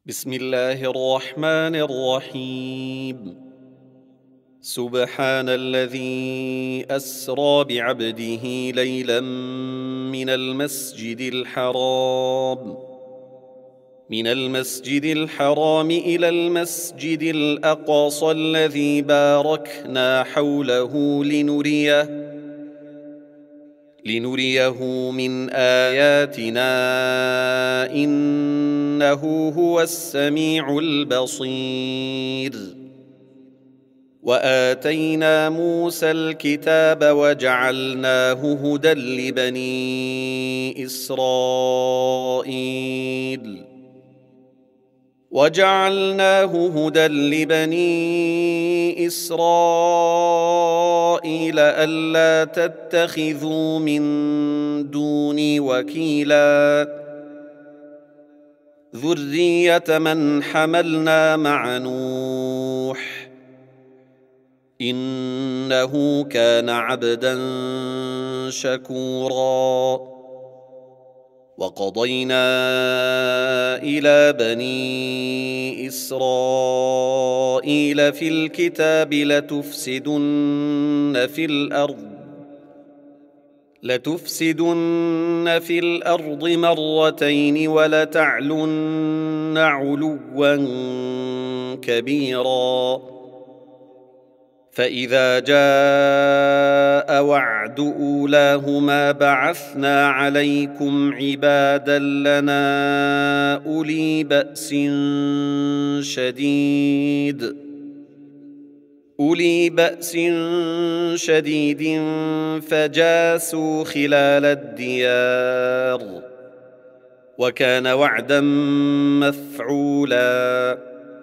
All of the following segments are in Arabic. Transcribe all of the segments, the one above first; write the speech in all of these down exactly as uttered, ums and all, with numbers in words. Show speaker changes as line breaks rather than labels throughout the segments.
بسم الله الرحمن الرحيم. سبحان الذي أسرى بعبده ليلا من المسجد الحرام من المسجد الحرام إلى المسجد الأقصى الذي باركنا حوله لنريه لنريه من آياتنا إنه هو السميع البصير. وآتينا موسى الكتاب وجعلناه هدى لبني إسرائيل وجعلناه هدى لبني إسرائيل ألا تتخذوا من دوني وكيلا ذرية من حملنا مع نوح إنه كان عبدا شكورا. وقضينا إلى بني إسرائيل في الكتاب لتفسدن في الأرض لتفسدن في الأرض مرتين ولتعلن علوا كبيرا. فإذا جاء وعد أولاهما بعثنا عليكم عبادا لنا أولي بأس شديد أولي بأس شديد فجاسوا خلال الديار وكان وعدا مفعولا.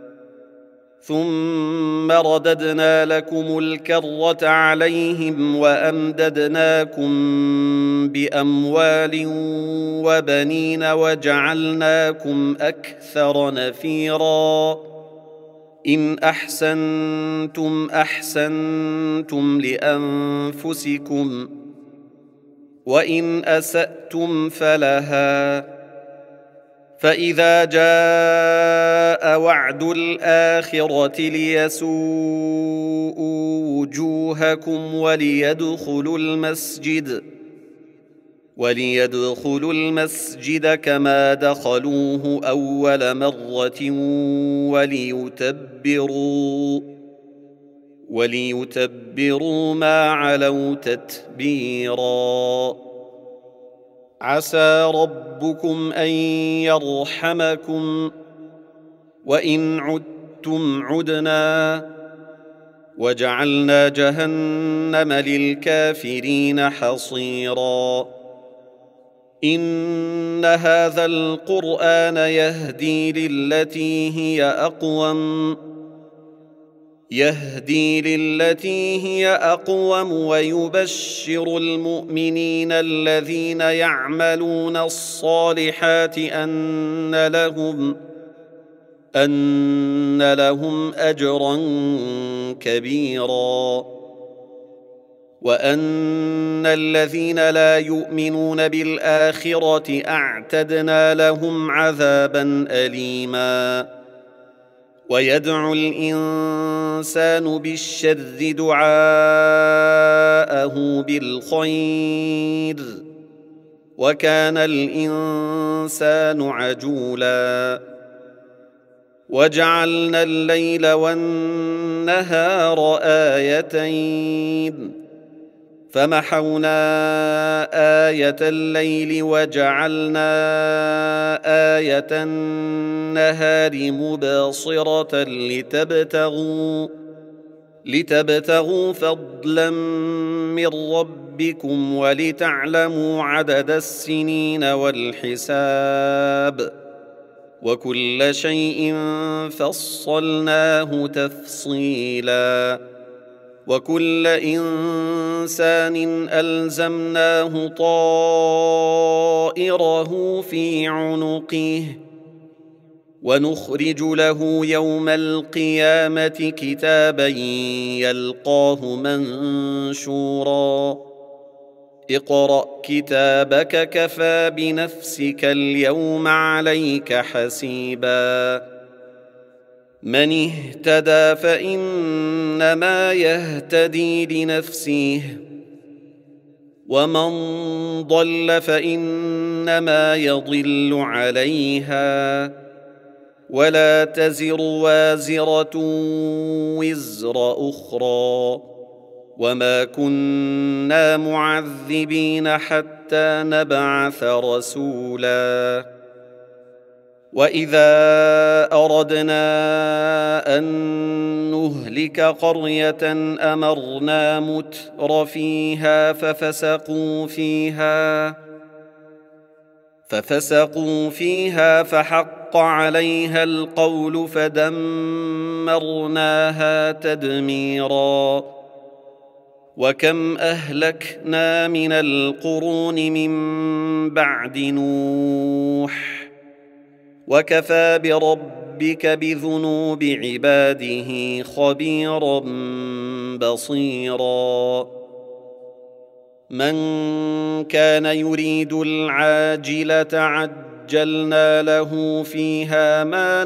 ثم رددنا لكم الكرة عليهم وأمددناكم بأموال وبنين وجعلناكم أكثر نفيرا. إن أحسنتم أحسنتم لأنفسكم وإن أسأتم فلها. فإذا جاء وعد الآخرة ليسوءوا وجوهكم وليدخلوا المسجد وليدخلوا المسجد كما دخلوه أول مرة وليتبروا وليتبروا ما علوا تتبيرا. عسى ربكم أن يرحمكم وإن عدتم عدنا وجعلنا جهنم للكافرين حصيرا. إن هذا القرآن يهدي للتي هي أقوم يهدي للتي هي أقوم ويبشر المؤمنين الذين يعملون الصالحات أن لهم أن لهم أجرا كبيرا. وأن الذين لا يؤمنون بالآخرة أعتدنا لهم عذابا أليما. ويدعو الإنسان بالشر دعاءه بالخير وكان الإنسان عجولا. وجعلنا الليل والنهار آيتين فمحونا آية الليل وجعلنا آية النهار مبصرة لتبتغوا لتبتغوا فضلا من ربكم ولتعلموا عدد السنين والحساب وكل شيء فصلناه تفصيلا. وكل إنسان ألزمناه طائره في عنقه ونخرج له يوم القيامة كتابا يلقاه منشورا اقرأ كتابك كفى بنفسك اليوم عليك حسيبا من اهتدى فإنما يهتدي لنفسه ومن ضل فإنما يضل عليها ولا تزر وازرة وزر أخرى وما كنا معذبين حتى نبعث رسولا وإذا أردنا أن نهلك قرية أمرنا متر فيها ففسقوا فيها ففسقوا فيها فحق عليها القول فدمرناها تدميرا وكم أهلكنا من القرون من بعد نوح وكفى بربك بذنوب عباده خبيرا بصيرا من كان يريد العاجلة عجلنا له فيها ما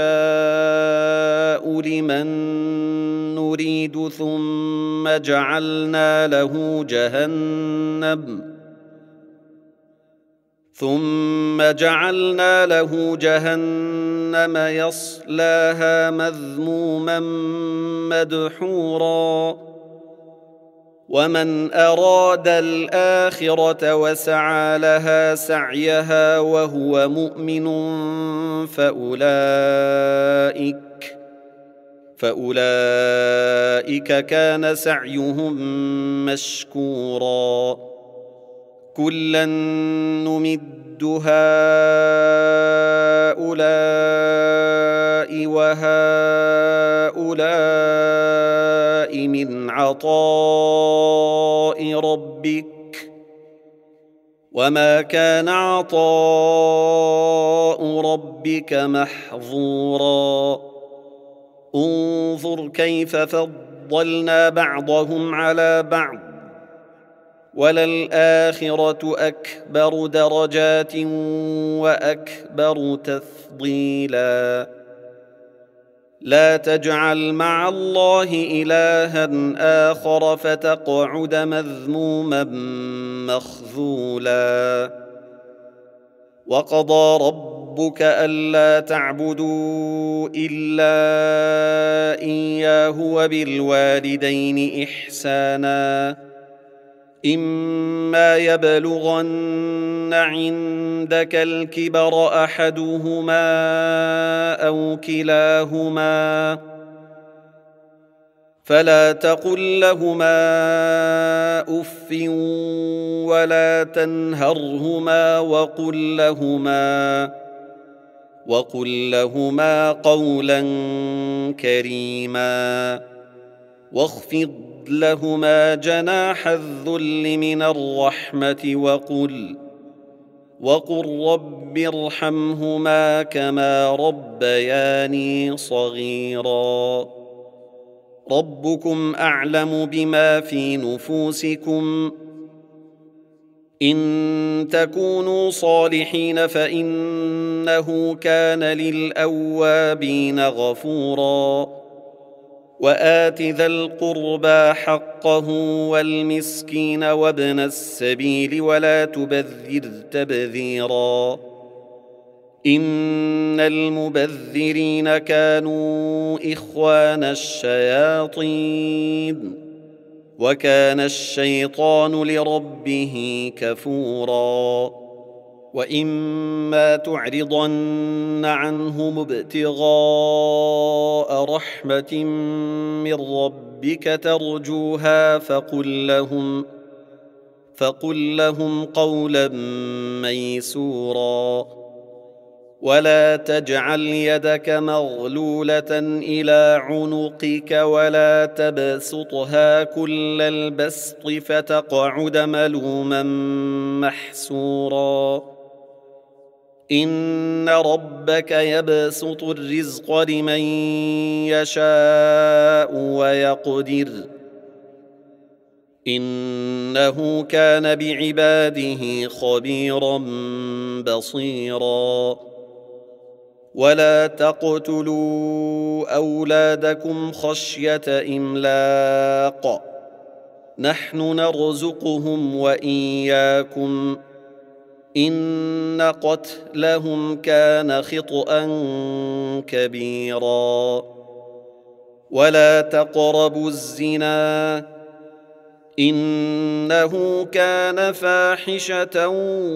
نشاء لمن نريد ثم جعلنا له جهنم ثم جعلنا له جهنم يصلاها مذموما مدحورا ومن أراد الآخرة وسعى لها سعيها وهو مؤمن فأولئك فأولئك كان سعيهم مشكورا كلا نمد هؤلاء وهؤلاء من عطاء ربك وما كان عطاء ربك محظورا انظر كيف فضلنا بعضهم على بعض وللآخرة أكبر درجات وأكبر تفضيلا لا تجعل مع الله إلها آخر فتقعد مذموما مخذولا وقضى ربك ألا تعبدوا إلا إياه وبالوالدين إحسانا إما يبلغن عندك الكبر أحدهما أو كلاهما فلا تقل لهما أف ولا تنهرهما وقل لهما وقل لهما قولا كريما واخفض لهما جناح الذل من الرحمة وقل وقل رب ارحمهما كما ربياني صغيرا ربكم أعلم بما في نفوسكم إن تكونوا صالحين فإنه كان للأوابين غفورا وآت ذا القربى حقه والمسكين وابن السبيل ولا تبذر تبذيرا إن المبذرين كانوا إخوان الشياطين وكان الشيطان لربه كفورا وإما تعرضن عنهم ابتغاء رحمة من ربك ترجوها فقل لهم فقل لهم قولا ميسورا ولا تجعل يدك مغلولة إلى عنقك ولا تبسطها كل البسط فتقعد ملوما محسورا إن ربك يبسط الرزق لمن يشاء ويقدر إنه كان بعباده خبيرا بصيرا. ولا تقتلوا أولادكم خشية إملاق، نحن نرزقهم وإياكم، إن قتلهم كان خطأ كبيرا. ولا تقربوا الزنا، إنه كان فاحشة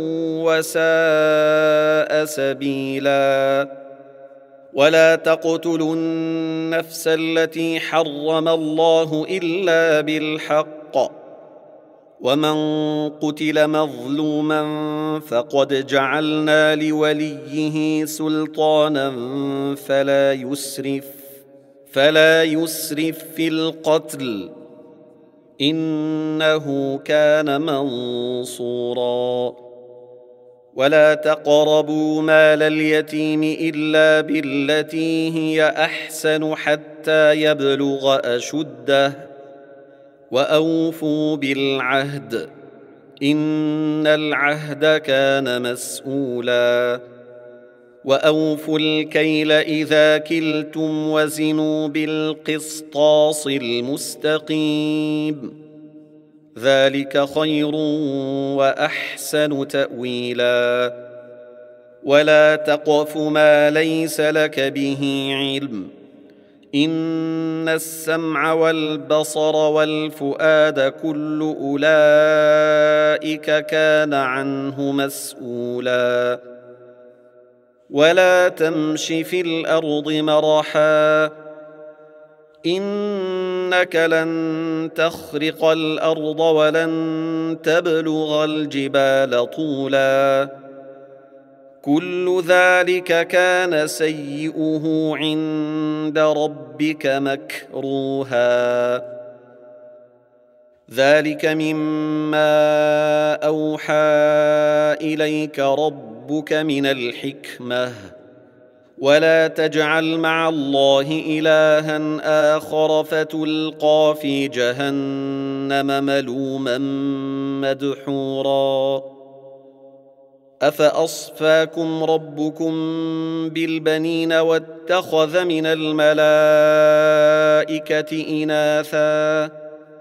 وساء سبيلا. ولا تقتلوا النفس التي حرم الله إلا بالحق، ومن قتل مظلوما فقد جعلنا لوليه سلطانا فلا يسرف فلا يسرف في القتل، إنه كان منصورا. ولا تقربوا مال اليتيم إلا بالتي هي أحسن حتى يبلغ أشده، وأوفوا بالعهد، إن العهد كان مسؤولا. وأوفوا الكيل إذا كلتم وزنوا بالقسطاس المستقيم، ذلك خير وأحسن تأويلا. ولا تقف ما ليس لك به علم، إن السمع والبصر والفؤاد كل أولئك كان عنه مسؤولا. ولا تمش في الأرض مرحا، إنك لن تخرق الأرض ولن تبلغ الجبال طولا، كل ذلك كان سيئه عند ربك مكروها. ذلك مما أوحى إليك ربك من الحكمة، ولا تجعل مع الله إلها آخر فتلقى في جهنم ملوما مدحورا. أفأصفاكم ربكم بالبنين واتخذ من الملائكة إناثا،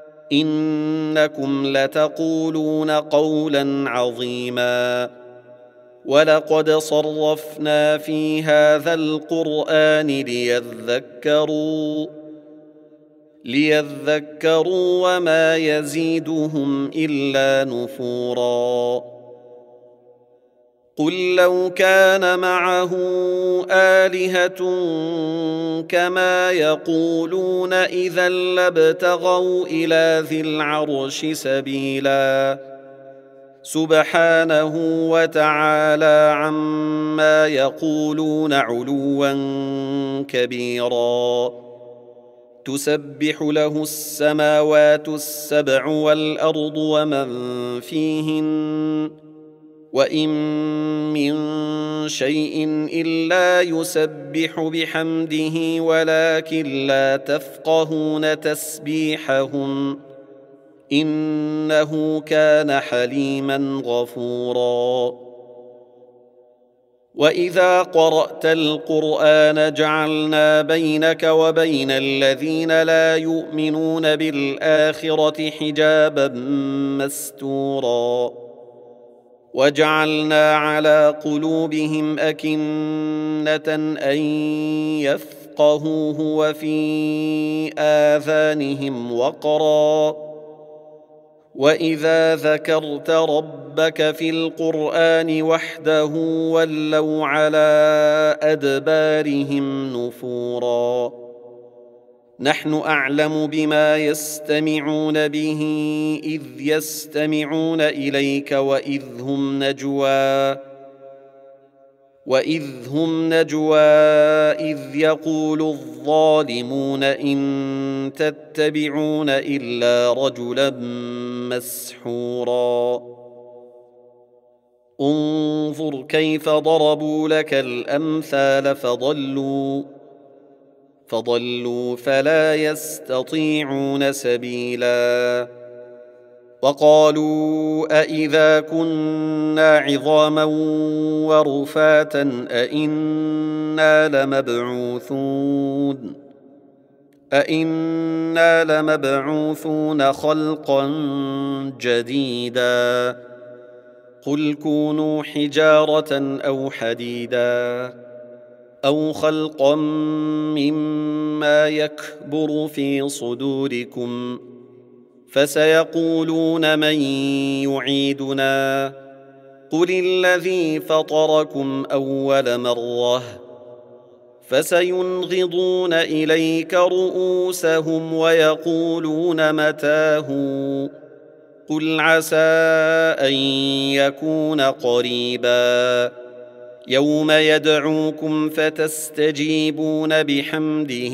إنكم لتقولون قولا عظيما. ولقد صرفنا في هذا القرآن ليذكروا ليذكروا وما يزيدهم إلا نفورا. قل لو كان معه آلهة كما يقولون إذا لابتغوا إلى ذي العرش سبيلا، سبحانه وتعالى عما يقولون علوا كبيرا. تسبح له السماوات السبع والأرض ومن فيهن، وإن من شيء إلا يسبح بحمده ولكن لا تفقهون تسبيحهم، إنه كان حليما غفورا. وإذا قرأت القرآن جعلنا بينك وبين الذين لا يؤمنون بالآخرة حجابا مستورا، وجعلنا على قلوبهم أكنة أن يفقهوه وفي آذانهم وقرا، وإذا ذكرت ربك في القرآن وحده ولوا على أدبارهم نفورا. نحن أعلم بما يستمعون به إذ يستمعون إليك وإذ هم نجوى وإذ هم نجوى إذ يقول الظالمون إن تتبعون إلا رجلا مسحورا. انظر كيف ضربوا لك الأمثال فضلوا فضلوا فلا يستطيعون سبيلا. وقالوا أإذا كنا عظاما ورفاتا أإنا لمبعوثون أإنا لمبعوثون خلقا جديدا قل كونوا حجارة أو حديدا أو خلقا مما يكبر في صدوركم فسيقولون من يعيدنا قل الذي فطركم أول مرة فسينغضون إليك رؤوسهم ويقولون متاه قل عسى أن يكون قريبا يوم يدعوكم فتستجيبون بحمده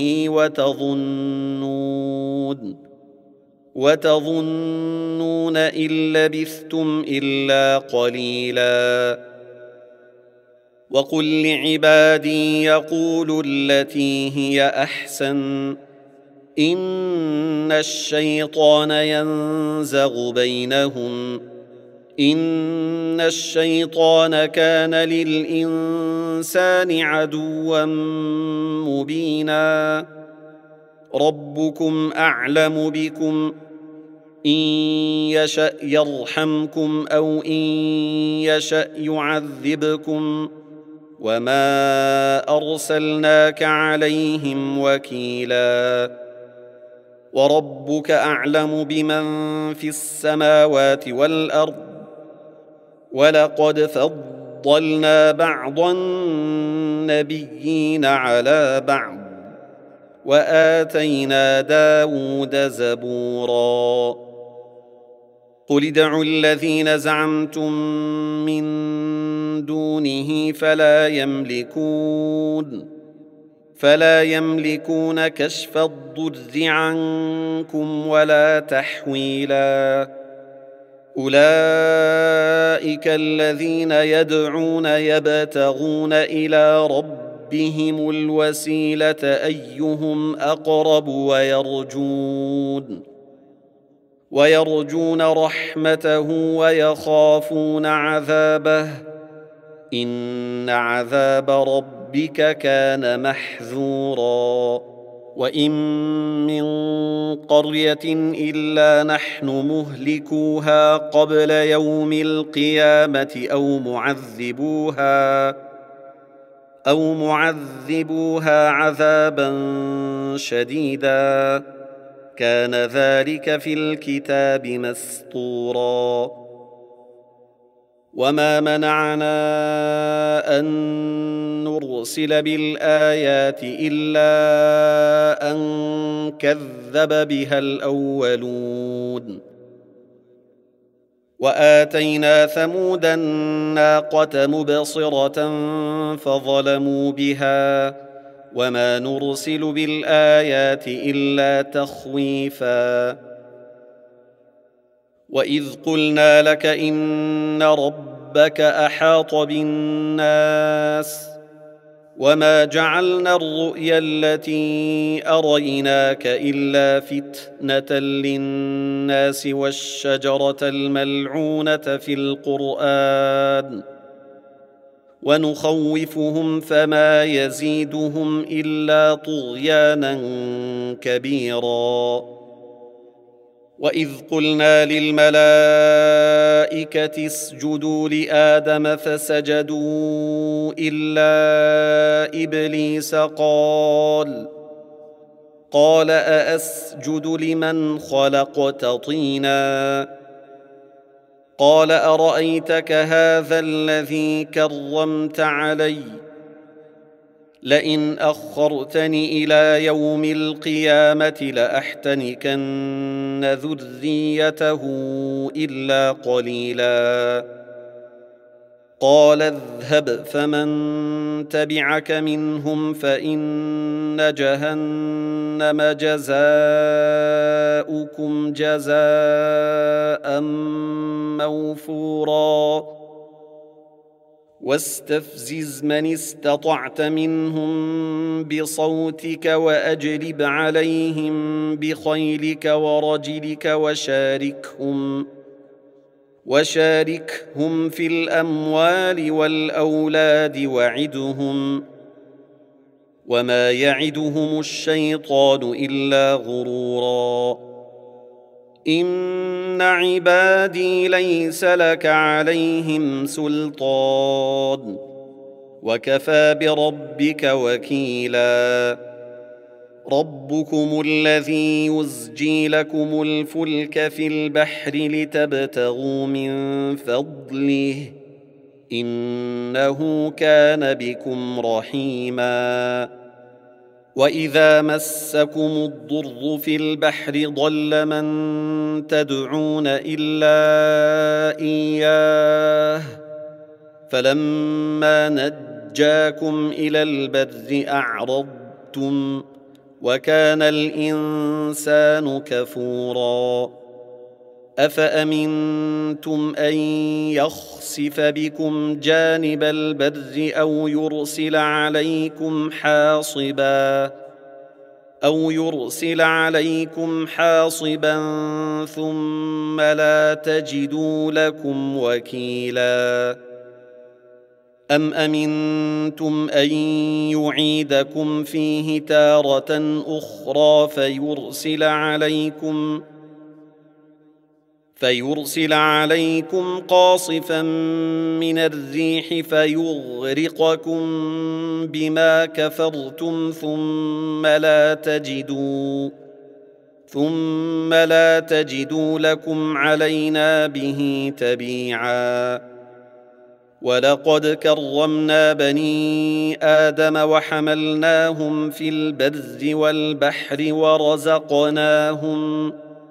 وتظنون وتظنون إن لبثتم إلا قليلا وقل لعبادي يقولوا التي هي أحسن إن الشيطان ينزغ بينهم إن الشيطان كان للإنسان عدوا مبينا ربكم أعلم بكم إن يشأ يرحمكم أو إن يشأ يعذبكم وما أرسلناك عليهم وكيلا وربك أعلم بمن في السماوات والأرض ولقد فضلنا بعض النبيين على بعض وآتينا داود زبورا قل ادعوا الذين زعمتم من دونه فلا يملكون فلا يملكون كشف الضر عنكم ولا تحويلا أولئك الذين يدعون يبتغون إلى ربهم الوسيلة أيهم أقرب ويرجون ويرجون رحمته ويخافون عذابه إن عذاب ربك كان محذورا وإن من قرية إلا نحن مهلكوها قبل يوم القيامة أو معذبوها أو معذبوها عذابا شديدا كان ذلك في الكتاب مسطورا وما منعنا أن نرسل بالآيات إلا أن كذب بها الأولون وآتينا ثمود الناقة مبصرة فظلموا بها وما نرسل بالآيات إلا تخويفا وإذ قلنا لك إن ربك أحاط بالناس وما جعلنا الرؤيا التي أريناك إلا فتنة للناس والشجرة الملعونة في القرآن ونخوفهم فما يزيدهم إلا طغيانا كبيرا وإذ قلنا للملائكة اسجدوا لآدم فسجدوا إلا إبليس قال قال أأسجد لمن خلقت طينا قال أرأيتك هذا الذي كرمت علي لئن أخرتني إلى يوم القيامة لأحتنكن ذريته إلا قليلا قال اذهب فمن تبعك منهم فإن جهنم جزاؤكم جزاء موفورا واستفزز من استطعت منهم بصوتك وأجلب عليهم بخيلك ورجلك وشاركهم وشاركهم في الاموال والاولاد وعدهم، وما يعدهم الشيطان الا غرورا. ان عبادي ليس لك عليهم سلطان، وكفى بربك وكيلا. ربكم الذي يزجي لكم الفلك في البحر لتبتغوا من فضله، إنه كان بكم رحيما. وإذا مسكم الضر في البحر ضل من تدعون إلا إياه، فلما نجاكم إلى البر أعرضتم، وكان الإنسان كفورا. أفأمنتم أن يخسف بكم جانب البر أو يرسل عليكم حاصبا أو يرسل عليكم حاصبا ثم لا تجدوا لكم وكيلا. أم أمنتم أن يعيدكم فيه تارة أخرى فيرسل عليكم فيرسل عليكم قاصفا من الريح فيغرقكم بما كفرتم ثم لا تجدوا ثم لا تجدوا لكم علينا به تبيعا. ولقد كرمنا بني آدم وحملناهم في البر والبحر ورزقناهم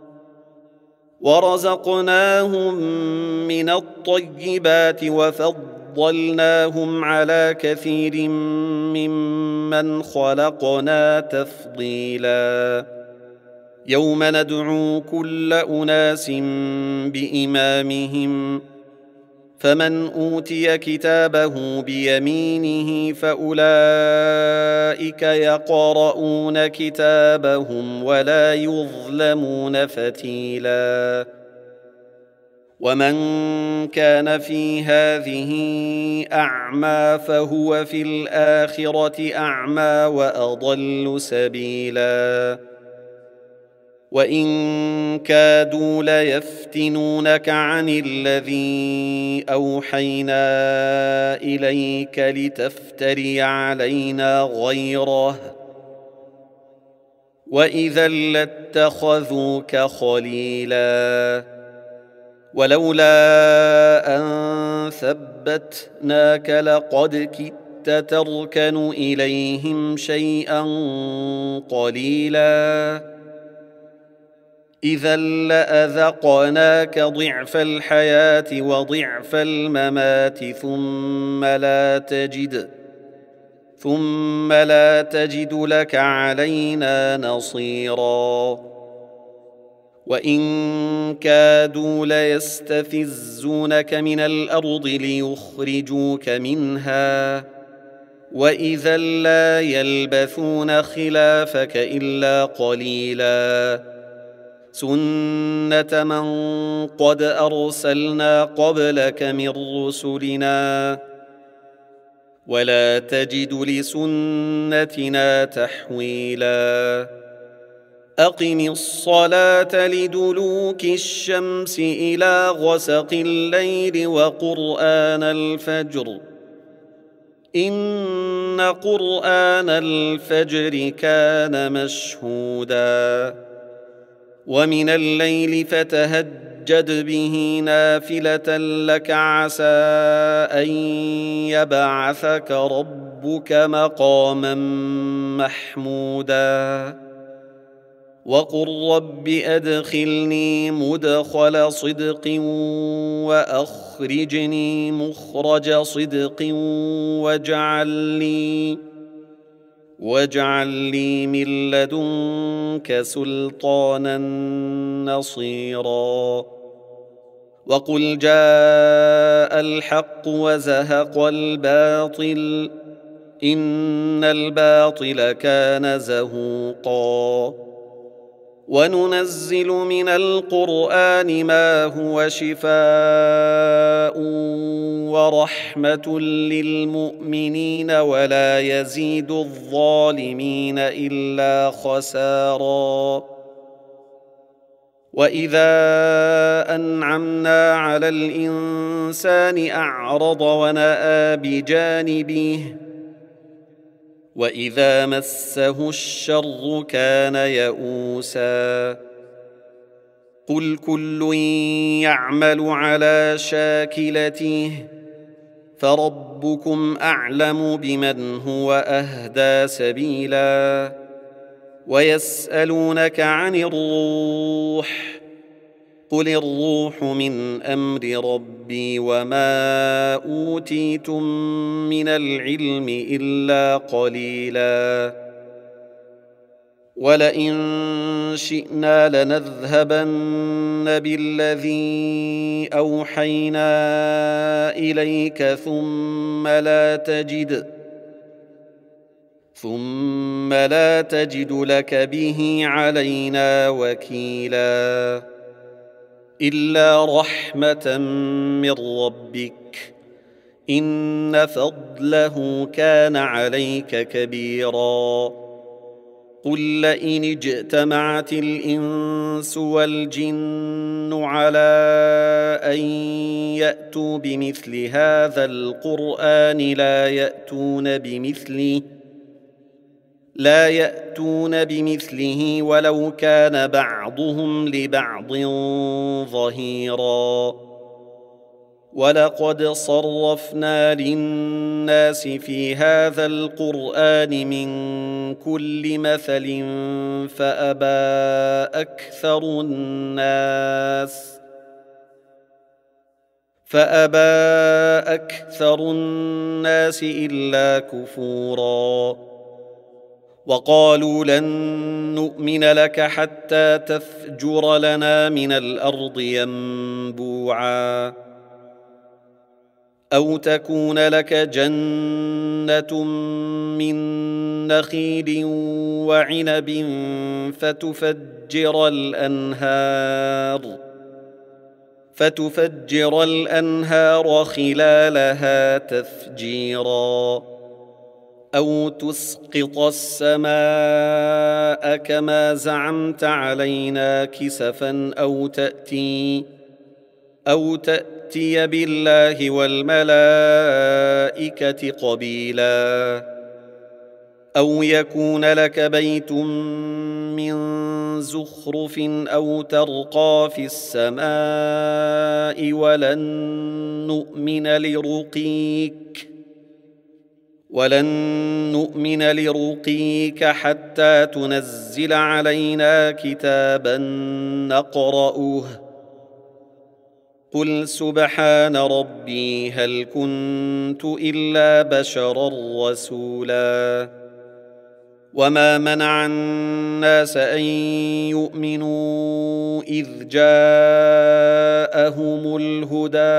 ورزقناهم من الطيبات وفضلناهم على كثير ممن خلقنا تفضيلا. يوم ندعو كل أناس بإمامهم، فمن أوتي كتابه بيمينه فأولئك يقرؤون كتابهم ولا يظلمون فتيلا. ومن كان في هذه أعمى فهو في الآخرة أعمى وأضل سبيلا. وإن كادوا ليفتنونك عن الذي أوحينا إليك لتفتري علينا غيره، وإذا لاتخذوك خليلا. ولولا أن ثبتناك لقد كدت تركن إليهم شيئا قليلا. إذا لأذقناك ضعف الحياة وضعف الممات ثم لا تجد ثم لا تجد لك علينا نصيرا. وإن كادوا ليستفزونك من الأرض ليخرجوك منها، وإذا لا يلبثون خلافك إلا قليلا. سنة من قد أرسلنا قبلك من رسلنا، ولا تجد لسنتنا تحويلا. أقم الصلاة لدلوك الشمس إلى غسق الليل وقرآن الفجر، إن قرآن الفجر كان مشهودا. ومن الليل فتهجد به نافلة لك عسى أن يبعثك ربك مقاما محمودا. وقل رب أدخلني مدخل صدق وأخرجني مخرج صدق واجعل لي واجعل لي من لدنك سلطانا نصيرا. وقل جاء الحق وزهق الباطل إن الباطل كان زهوقا. وننزل من القرآن ما هو شفاء ورحمة للمؤمنين ولا يزيد الظالمين إلا خسارا. وإذا أنعمنا على الإنسان أعرض ونأى بجانبه وإذا مسه الشر كان يئوسا. قل كل يعمل على شاكلته فربكم أعلم بمن هو أهدى سبيلا. ويسألونك عن الروح قل الروح من أمر ربي وما أوتيتم من العلم إلا قليلا. ولئن شئنا لنذهبن بالذي أوحينا إليك ثم لا تجد ثم لا تجد لك به علينا وكيلا. إلا رحمة من ربك إن فضله كان عليك كبيرا. قل لئن اجتمعت الإنس والجن على أن يأتوا بمثل هذا القرآن لا يأتون بمثله لا يأتون بمثله ولو كان بعضهم لبعض ظهيرا. ولقد صرفنا للناس في هذا القرآن من كل مثل فأبى أكثر الناس فأبى أكثر الناس إلا كفورا. وقالوا لن نؤمن لك حتى تفجر لنا من الأرض ينبوعا أو تكون لك جنة من نخيل وعنب فتفجر الأنهار فتفجر الأنهار خلالها تفجيرا أو تسقط السماء كما زعمت علينا كسفا أو تأتي أو تأتي بالله والملائكة قبيلا أو يكون لك بيت من زخرف أو ترقى في السماء ولن نؤمن لرقيك ولن نؤمن لرقيك حتى تنزل علينا كتابا نقرأه قل سبحان ربي هل كنت إلا بشرا رسولا. وما منع الناس أن يؤمنوا إذ جاءهم الهدى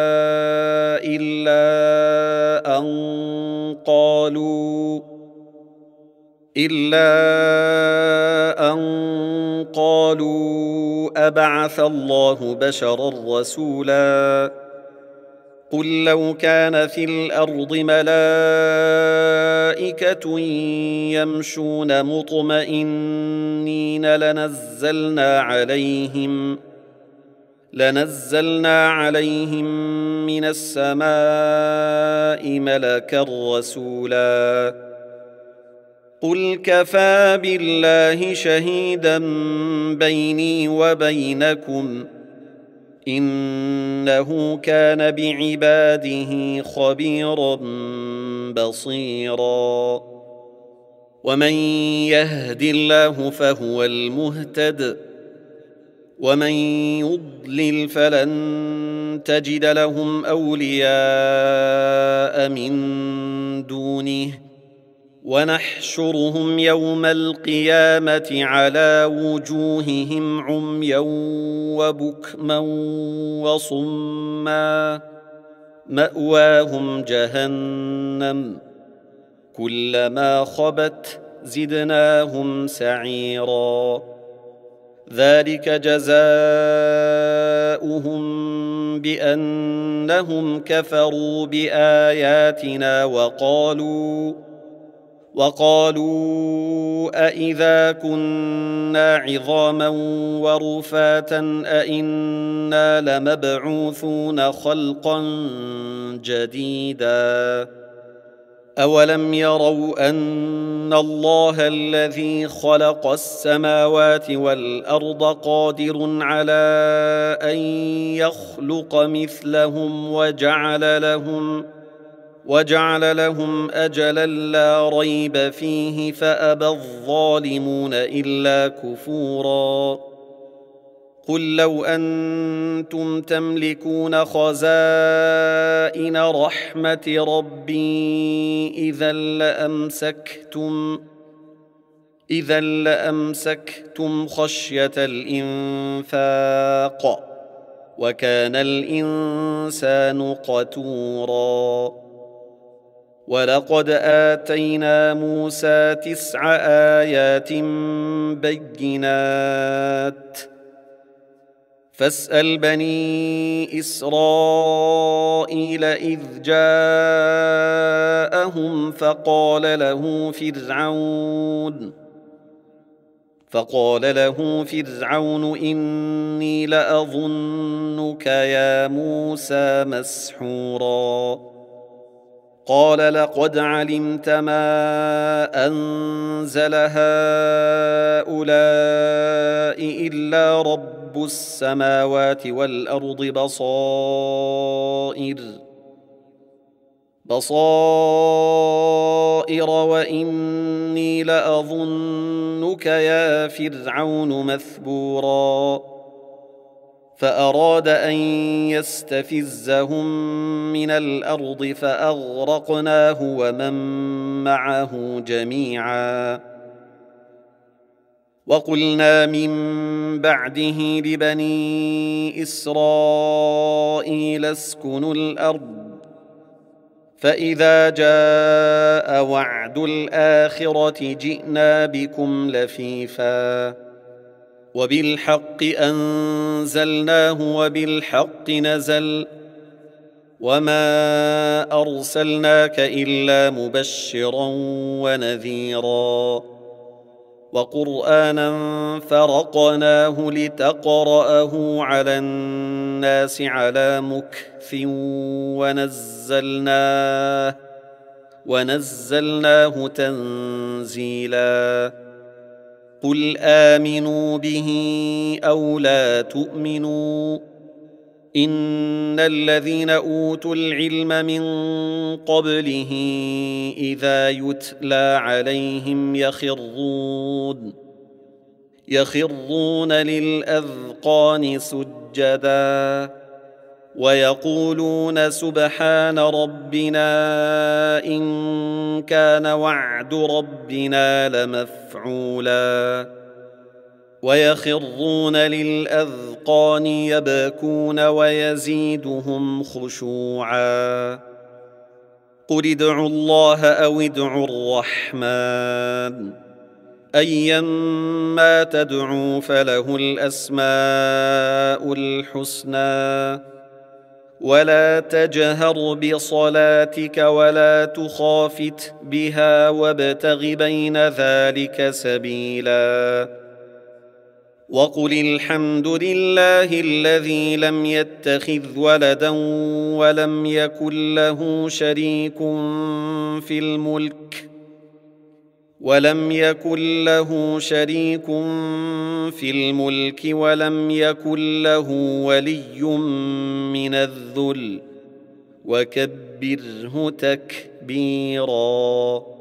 إلا أن قالوا إلا أن قالوا أبعث الله بشرا رسولا. قل لو كان في الأرض ملائكة يمشون مطمئنين لنزلنا عليهم لنزلنا عليهم من السماء ملكا رسولا. قل كفى بالله شهيدا بيني وبينكم إنه كان بعباده خبيرا بصيرا. ومن يهد الله فهو المهتد ومن يضلل فلن تجد لهم أولياء من دونه ونحشرهم يوم القيامة على وجوههم عميا وبكما وصما مأواهم جهنم كلما خبت زدناهم سعيرا. ذلك جزاؤهم بأنهم كفروا بآياتنا وقالوا وقالوا أإذا كنا عظاما ورفاتا أإنا لمبعوثون خلقا جديدا أولم يروا أن الله الذي خلق السماوات والأرض قادر على أن يخلق مثلهم وجعل لهم وجعل لهم أجلا لا ريب فيه فأبى الظالمون إلا كفورا قل لو أنتم تملكون خزائن رحمة ربي إذا لأمسكتم إذا لأمسكتم خشية الإنفاق وكان الإنسان قتورا ولقد آتينا موسى تسع آيات بينات فاسأل بني إسرائيل إذ جاءهم فقال له فرعون فقال له فرعون إني لأظنك يا موسى مسحورا قال لقد علمت ما أنزل هؤلاء إلا رب السماوات والأرض بصائر بصائر وإني لأظنك يا فرعون مثبورا فأراد أن يستفزهم من الأرض فأغرقناه ومن معه جميعا وقلنا من بعده لبني إسرائيل اسكنوا الأرض فإذا جاء وعد الآخرة جئنا بكم لفيفا وبالحق أنزلناه وبالحق نزل وما أرسلناك إلا مبشرا ونذيرا وقرآنا فرقناه لتقرأه على الناس على مكث ونزلناه ونزلناه تنزيلا قل آمنوا به أو لا تؤمنوا إن الذين أوتوا العلم من قبله إذا يتلى عليهم يخرون يخرون للأذقان سجدا ويقولون سبحان ربنا إن كان وعد ربنا لمفعولا ويخرون للأذقان يبكون ويزيدهم خشوعا قل ادعوا الله أو ادعوا الرحمن أيما تدعوا فله الأسماء الحسنى ولا تجهر بصلاتك ولا تخافت بها وابتغ بين ذلك سبيلا وقل الحمد لله الذي لم يتخذ ولدا ولم يكن له شريك في الملك ولم يكن له شريك في الملك ولم يكن له ولي من الذل وكبره تكبيرا.